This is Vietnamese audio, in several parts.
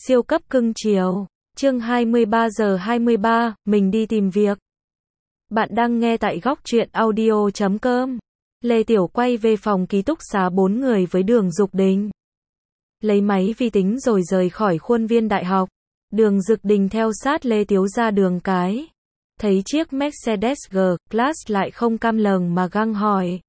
Siêu cấp cưng chiều. Chương 23 giờ 23, mình đi tìm việc. Bạn đang nghe tại góc truyện audio.com. Lê Tiểu quay về phòng ký túc xá 4 người với Đường Dục Đình. Lấy máy vi tính rồi rời khỏi khuôn viên đại học. Đường Dục Đình theo sát Lê Tiếu ra đường cái. Thấy chiếc Mercedes G-Class lại không cam lòng mà găng hỏi.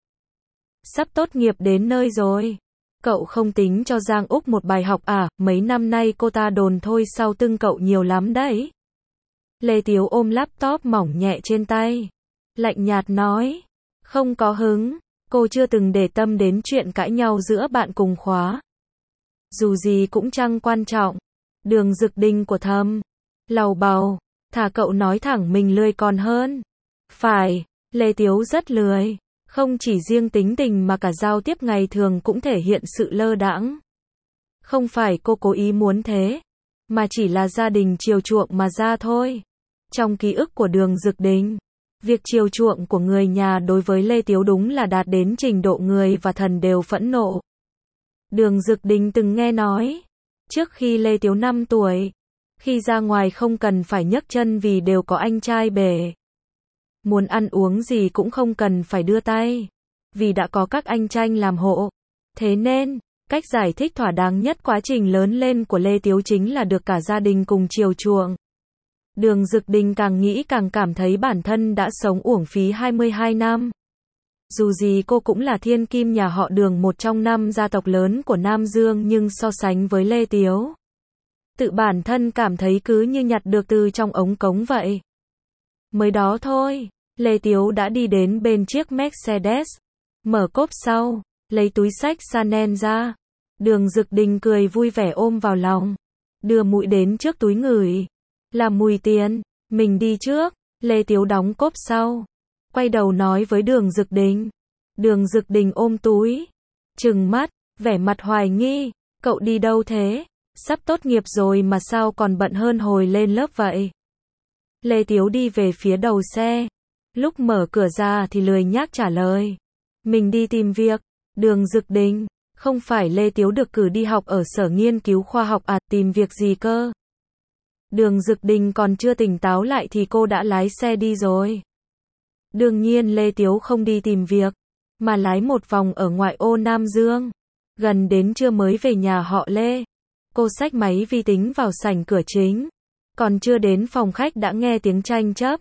Sắp tốt nghiệp đến nơi rồi. Cậu không tính cho Giang Úc một bài học à, mấy năm nay cô ta đồn thôi sau tưng cậu nhiều lắm đấy. Lê Tiếu ôm laptop mỏng nhẹ trên tay. Lạnh nhạt nói. Không có hứng, cô chưa từng để tâm đến chuyện cãi nhau giữa bạn cùng khóa. Dù gì cũng chẳng quan trọng. Đường Dục Đình của thầm. Lầu bầu, thà cậu nói thẳng mình lười còn hơn. Phải, Lê Tiếu rất lười. Không chỉ riêng tính tình mà cả giao tiếp ngày thường cũng thể hiện sự lơ đãng. Không phải cô cố ý muốn thế, mà chỉ là gia đình chiều chuộng mà ra thôi. Trong ký ức của Đường Dục Đình, việc chiều chuộng của người nhà đối với Lê Tiếu đúng là đạt đến trình độ người và thần đều phẫn nộ. Đường Dục Đình từng nghe nói, trước khi Lê Tiếu 5 tuổi, khi ra ngoài không cần phải nhấc chân vì đều có anh trai bể. Muốn ăn uống gì cũng không cần phải đưa tay, vì đã có các anh tranh làm hộ. Thế nên, cách giải thích thỏa đáng nhất quá trình lớn lên của Lê Tiếu chính là được cả gia đình cùng chiều chuộng. Đường Dục Đình càng nghĩ càng cảm thấy bản thân đã sống uổng phí 22 năm. Dù gì cô cũng là thiên kim nhà họ Đường, một trong 5 gia tộc lớn của Nam Dương, nhưng so sánh với Lê Tiếu, tự bản thân cảm thấy cứ như nhặt được từ trong ống cống vậy. Mới đó thôi, Lê Tiếu đã đi đến bên chiếc Mercedes, mở cốp sau, lấy túi xách Chanel ra. Đường Dục Đình cười vui vẻ ôm vào lòng, đưa mũi đến trước túi ngửi, là mùi tiền. Mình đi trước. Lê Tiếu đóng cốp sau, quay đầu nói với Đường Dục Đình. Đường Dục Đình ôm túi, trừng mắt, vẻ mặt hoài nghi. Cậu đi đâu thế? Sắp tốt nghiệp rồi mà sao còn bận hơn hồi lên lớp vậy? Lê Tiếu đi về phía đầu xe. Lúc mở cửa ra thì lười nhác trả lời. Mình đi tìm việc. Đường Dục Đình, không phải Lê Tiếu được cử đi học ở Sở Nghiên cứu Khoa học à, tìm việc gì cơ? Đường Dục Đình còn chưa tỉnh táo lại thì cô đã lái xe đi rồi. Đương nhiên Lê Tiếu không đi tìm việc, mà lái một vòng ở ngoại ô Nam Dương. Gần đến trưa mới về nhà họ Lê. Cô xách máy vi tính vào sảnh cửa chính. Còn chưa đến phòng khách đã nghe tiếng tranh chấp.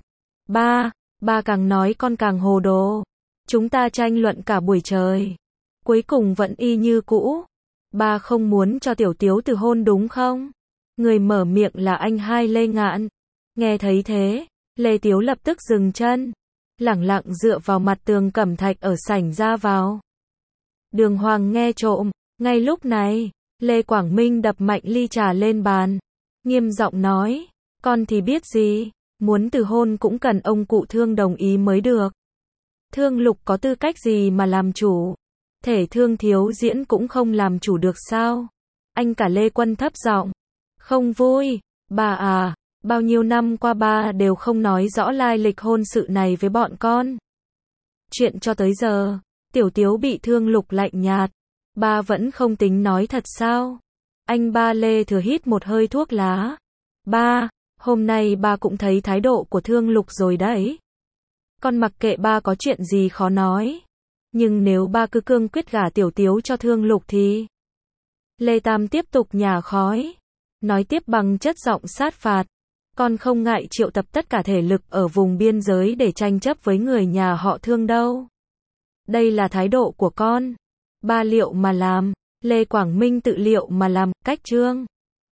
Ba càng nói con càng hồ đồ. Chúng ta tranh luận cả buổi trời. Cuối cùng vẫn y như cũ. Ba không muốn cho Tiểu Tiếu từ hôn đúng không? Người mở miệng là anh hai Lê Ngạn. Nghe thấy thế, Lê Tiếu lập tức dừng chân, lẳng lặng dựa vào mặt tường cẩm thạch ở sảnh ra vào. Đường Hoàng nghe trộm. Ngay lúc này, Lê Quảng Minh đập mạnh ly trà lên bàn, nghiêm giọng nói, con thì biết gì, muốn từ hôn cũng cần ông cụ Thương đồng ý mới được. Thương Lục có tư cách gì mà làm chủ? Thể Thương thiếu diễn cũng không làm chủ được sao? Anh cả Lê Quân thấp giọng, không vui. Bà à, bao nhiêu năm qua ba đều không nói rõ lai lịch hôn sự này với bọn con. Chuyện cho tới giờ, Tiểu Tiếu bị Thương Lục lạnh nhạt. Ba vẫn không tính nói thật sao? Anh ba Lê Thừa hít một hơi thuốc lá. Ba, hôm nay ba cũng thấy thái độ của Thương Lục rồi đấy. Con mặc kệ ba có chuyện gì khó nói. Nhưng nếu ba cứ cương quyết gả Tiểu Tiếu cho Thương Lục thì... Lê Tam tiếp tục nhả khói. Nói tiếp bằng chất giọng sát phạt. Con không ngại triệu tập tất cả thể lực ở vùng biên giới để tranh chấp với người nhà họ Thương đâu. Đây là thái độ của con. Ba liệu mà làm. Lê Quảng Minh tự liệu mà làm. Cách Trương